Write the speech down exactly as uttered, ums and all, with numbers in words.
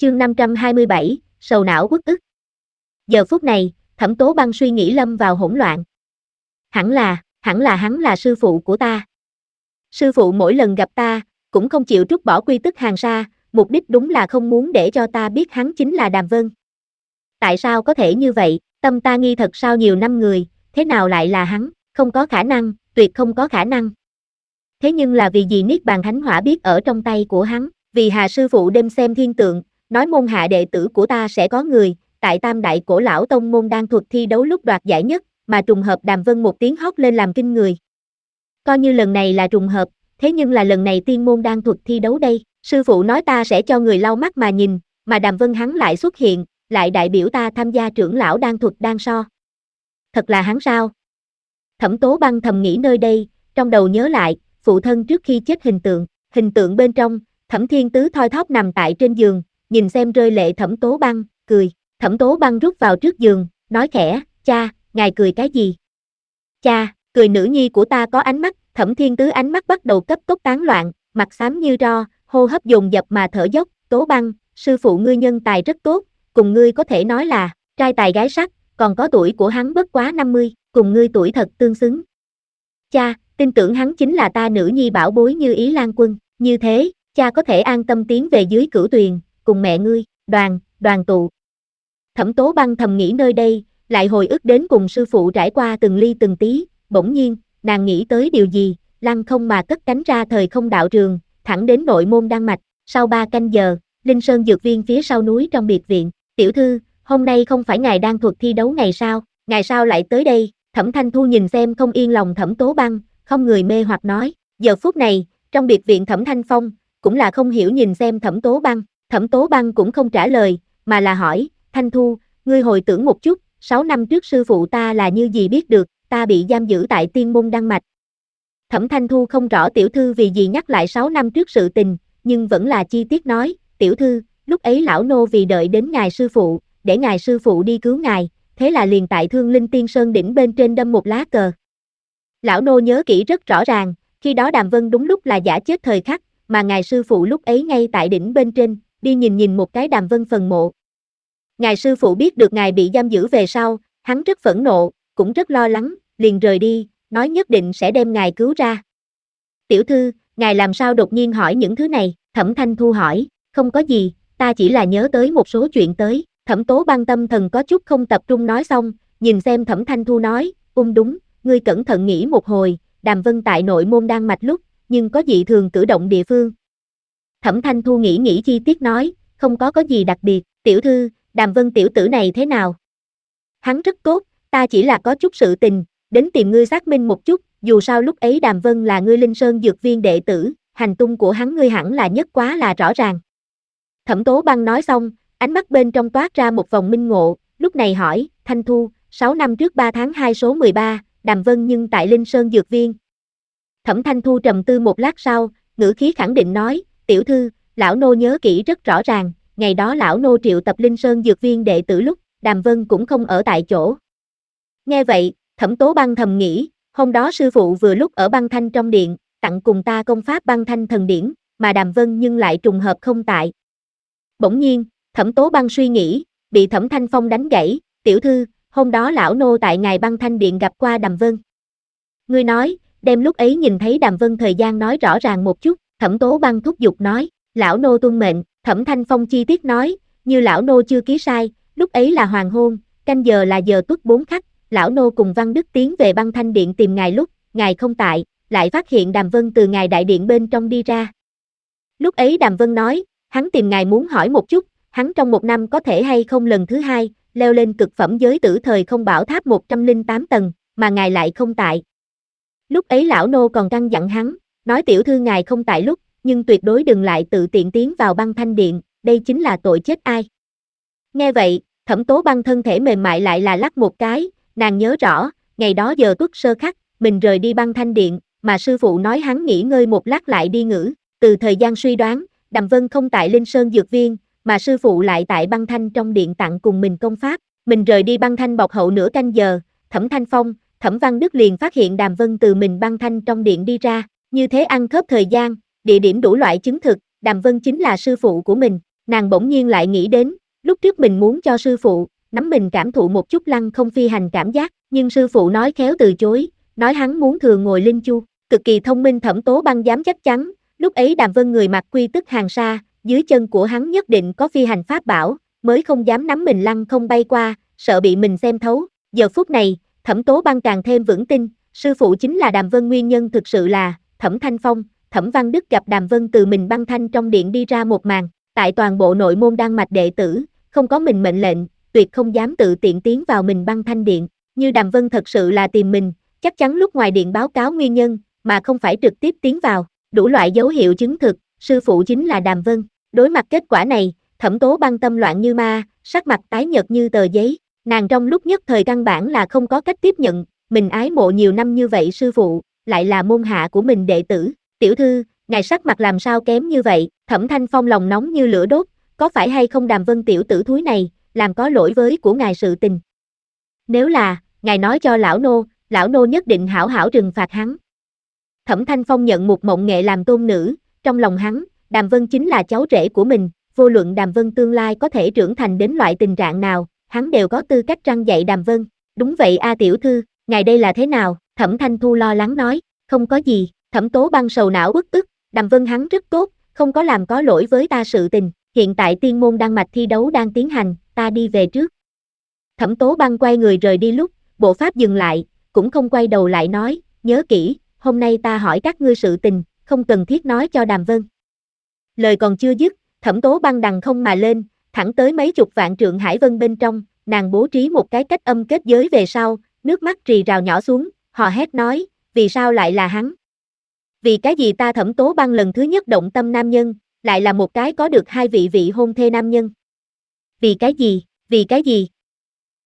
Chương năm trăm hai mươi bảy, sầu não uất ức. Giờ phút này, Thẩm Tố Băng suy nghĩ lâm vào hỗn loạn. Hẳn là, hẳn là hắn là sư phụ của ta. Sư phụ mỗi lần gặp ta, cũng không chịu trút bỏ quy tức hàng sa, mục đích đúng là không muốn để cho ta biết hắn chính là Đàm Vân. Tại sao có thể như vậy, tâm ta nghi thật sao nhiều năm người, thế nào lại là hắn, không có khả năng, tuyệt không có khả năng. Thế nhưng là vì gì Niết Bàn Thánh Hỏa biết ở trong tay của hắn, vì Hà sư phụ đêm xem thiên tượng, nói môn hạ đệ tử của ta sẽ có người, tại Tam Đại Cổ Lão Tông môn đang thuật thi đấu lúc đoạt giải nhất, mà trùng hợp Đàm Vân một tiếng hót lên làm kinh người. Coi như lần này là trùng hợp, thế nhưng là lần này tiên môn đang thuật thi đấu đây, sư phụ nói ta sẽ cho người lau mắt mà nhìn, mà Đàm Vân hắn lại xuất hiện, lại đại biểu ta tham gia trưởng lão đang thuật đang so. Thật là hắn sao? Thẩm Tố Băng thầm nghĩ nơi đây, trong đầu nhớ lại, phụ thân trước khi chết hình tượng, hình tượng bên trong, Thẩm Thiên Tứ thoi thóp nằm tại trên giường, nhìn xem rơi lệ Thẩm Tố Băng, cười, Thẩm Tố Băng rút vào trước giường, nói khẽ, cha, ngài cười cái gì? Cha, cười nữ nhi của ta có ánh mắt, Thẩm Thiên Tứ ánh mắt bắt đầu cấp tốc tán loạn, mặt xám như ro, hô hấp dồn dập mà thở dốc, Tố Băng, sư phụ ngươi nhân tài rất tốt, cùng ngươi có thể nói là, trai tài gái sắc, còn có tuổi của hắn bất quá năm mươi, cùng ngươi tuổi thật tương xứng. Cha, tin tưởng hắn chính là ta nữ nhi bảo bối Như Ý Lan Quân, như thế, cha có thể an tâm tiến về dưới Cửu Tuyền, cùng mẹ ngươi, đoàn, đoàn tụ. Thẩm Tố Băng thầm nghĩ nơi đây, lại hồi ức đến cùng sư phụ trải qua từng ly từng tí, bỗng nhiên, nàng nghĩ tới điều gì, lăng không mà cất cánh ra thời không đạo trường, thẳng đến nội môn Đan Mạch, sau ba canh giờ, Linh Sơn Dược Viên phía sau núi trong biệt viện, tiểu thư, hôm nay không phải ngài đang thuật thi đấu ngày sao, ngài sao lại tới đây, Thẩm Thanh Thu nhìn xem không yên lòng Thẩm Tố Băng, không người mê hoặc nói, giờ phút này, trong biệt viện Thẩm Thanh Phong, cũng là không hiểu nhìn xem Thẩm Tố Băng, Thẩm Tố Băng cũng không trả lời, mà là hỏi, Thanh Thu, ngươi hồi tưởng một chút, sáu năm trước sư phụ ta là như gì biết được, ta bị giam giữ tại tiên môn Đan Mạch. Thẩm Thanh Thu không rõ tiểu thư vì gì nhắc lại sáu năm trước sự tình, nhưng vẫn là chi tiết nói, tiểu thư, lúc ấy lão nô vì đợi đến ngài sư phụ, để ngài sư phụ đi cứu ngài, thế là liền tại Thương Linh Tiên Sơn đỉnh bên trên đâm một lá cờ. Lão nô nhớ kỹ rất rõ ràng, khi đó Đàm Vân đúng lúc là giả chết thời khắc, mà ngài sư phụ lúc ấy ngay tại đỉnh bên trên, đi nhìn nhìn một cái Đàm Vân phần mộ. Ngài sư phụ biết được ngài bị giam giữ về sau, hắn rất phẫn nộ, cũng rất lo lắng, liền rời đi, nói nhất định sẽ đem ngài cứu ra. Tiểu thư, ngài làm sao đột nhiên hỏi những thứ này? Thẩm Thanh Thu hỏi, không có gì, ta chỉ là nhớ tới một số chuyện tới. Thẩm Tố Băng tâm thần có chút không tập trung nói xong, nhìn xem Thẩm Thanh Thu nói, ung đúng, ngươi cẩn thận nghĩ một hồi, Đàm Vân tại nội môn Đan Mạch lúc, nhưng có dị thường cử động địa phương. Thẩm Thanh Thu nghĩ nghĩ chi tiết nói, không có có gì đặc biệt, tiểu thư, Đàm Vân tiểu tử này thế nào? Hắn rất tốt, ta chỉ là có chút sự tình, đến tìm ngươi xác minh một chút, dù sao lúc ấy Đàm Vân là ngươi Linh Sơn Dược Viên đệ tử, hành tung của hắn ngươi hẳn là nhất quá là rõ ràng. Thẩm Tố Băng nói xong, ánh mắt bên trong toát ra một vòng minh ngộ, lúc này hỏi, Thanh Thu, sáu năm trước ba tháng hai số mười ba, Đàm Vân nhưng tại Linh Sơn Dược Viên. Thẩm Thanh Thu trầm tư một lát sau, ngữ khí khẳng định nói, tiểu thư, lão nô nhớ kỹ rất rõ ràng, ngày đó lão nô triệu tập Linh Sơn Dược Viên đệ tử lúc, Đàm Vân cũng không ở tại chỗ. Nghe vậy, Thẩm Tố Băng thầm nghĩ, hôm đó sư phụ vừa lúc ở Băng Thanh trong điện, tặng cùng ta công pháp Băng Thanh thần điển, mà Đàm Vân nhưng lại trùng hợp không tại. Bỗng nhiên, Thẩm Tố Băng suy nghĩ, bị Thẩm Thanh Phong đánh gãy, tiểu thư, hôm đó lão nô tại ngài Băng Thanh điện gặp qua Đàm Vân. Ngươi nói, đem lúc ấy nhìn thấy Đàm Vân thời gian nói rõ ràng một chút, Thẩm Tố Băng thúc giục nói, lão nô tuân mệnh, Thẩm Thanh Phong chi tiết nói, như lão nô chưa ký sai, lúc ấy là hoàng hôn, canh giờ là giờ tuất bốn khắc, lão nô cùng Văn Đức tiến về Băng Thanh điện tìm ngài lúc, ngài không tại, lại phát hiện Đàm Vân từ ngài đại điện bên trong đi ra. Lúc ấy Đàm Vân nói, hắn tìm ngài muốn hỏi một chút, hắn trong một năm có thể hay không lần thứ hai, leo lên cực phẩm giới tử thời không bảo tháp một trăm lẻ tám tầng, mà ngài lại không tại. Lúc ấy lão nô còn căn dặn hắn, nói tiểu thư ngài không tại lúc, nhưng tuyệt đối đừng lại tự tiện tiến vào Băng Thanh điện, đây chính là tội chết ai. Nghe vậy, Thẩm Tố Băng thân thể mềm mại lại là lắc một cái, nàng nhớ rõ, ngày đó giờ tuất sơ khắc, mình rời đi Băng Thanh điện, mà sư phụ nói hắn nghỉ ngơi một lát lại đi ngủ, từ thời gian suy đoán, Đàm Vân không tại Linh Sơn Dược Viên, mà sư phụ lại tại Băng Thanh trong điện tặng cùng mình công pháp, mình rời đi Băng Thanh bọc hậu nửa canh giờ, Thẩm Thanh Phong, Thẩm Văn Đức liền phát hiện Đàm Vân từ mình Băng Thanh trong điện đi ra, như thế ăn khớp thời gian, địa điểm đủ loại chứng thực, Đàm Vân chính là sư phụ của mình, Nàng bỗng nhiên lại nghĩ đến, lúc trước mình muốn cho sư phụ, nắm mình cảm thụ một chút lăng không phi hành cảm giác, nhưng sư phụ nói khéo từ chối, nói hắn muốn thừa ngồi linh chu, cực kỳ thông minh Thẩm Tố Băng dám chắc chắn, lúc ấy Đàm Vân người mặc quy tức hàng sa, dưới chân của hắn nhất định có phi hành pháp bảo, mới không dám nắm mình lăng không bay qua, sợ bị mình xem thấu. Giờ phút này, Thẩm Tố Băng càng thêm vững tin, sư phụ chính là Đàm Vân nguyên nhân thực sự là Thẩm Thanh Phong. Thẩm Văn Đức gặp Đàm Vân từ mình băng thanh trong điện đi ra một màn, tại toàn bộ nội môn đan mạch đệ tử, không có mình mệnh lệnh, tuyệt không dám tự tiện tiến vào mình băng thanh điện, như Đàm Vân thật sự là tìm mình, chắc chắn lúc ngoài điện báo cáo nguyên nhân, mà không phải trực tiếp tiến vào, đủ loại dấu hiệu chứng thực, sư phụ chính là Đàm Vân. Đối mặt kết quả này, Thẩm Tố Băng tâm loạn như ma, sắc mặt tái nhợt như tờ giấy, nàng trong lúc nhất thời căn bản là không có cách tiếp nhận, mình ái mộ nhiều năm như vậy sư phụ, lại là môn hạ của mình đệ tử. Tiểu thư, ngài sắc mặt làm sao kém như vậy? Thẩm Thanh Phong lòng nóng như lửa đốt, có phải hay không Đàm Vân tiểu tử thúi này, làm có lỗi với của ngài sự tình? Nếu là, ngài nói cho lão nô, lão nô nhất định hảo hảo trừng phạt hắn. Thẩm Thanh Phong nhận một mộng nghệ làm tôn nữ, trong lòng hắn, Đàm Vân chính là cháu rể của mình, vô luận Đàm Vân tương lai có thể trưởng thành đến loại tình trạng nào, hắn đều có tư cách răn dạy Đàm Vân. Đúng vậy a tiểu thư, ngài đây là thế nào? Thẩm Thanh Thu lo lắng nói, không có gì. Thẩm Tố Băng sầu não bức ức, Đàm Vân hắn rất tốt, không có làm có lỗi với ta sự tình, hiện tại tiên môn đan mạch thi đấu đang tiến hành, ta đi về trước. Thẩm Tố Băng quay người rời đi lúc, bộ pháp dừng lại, cũng không quay đầu lại nói, nhớ kỹ, hôm nay ta hỏi các ngươi sự tình, không cần thiết nói cho Đàm Vân. Lời còn chưa dứt, Thẩm Tố Băng đằng không mà lên, thẳng tới mấy chục vạn trượng hải vân bên trong, nàng bố trí một cái cách âm kết giới về sau, nước mắt rì rào nhỏ xuống, hò hét nói, vì sao lại là hắn? Vì cái gì ta Thẩm Tố Băng lần thứ nhất động tâm nam nhân, lại là một cái có được hai vị vị hôn thê nam nhân? Vì cái gì, vì cái gì,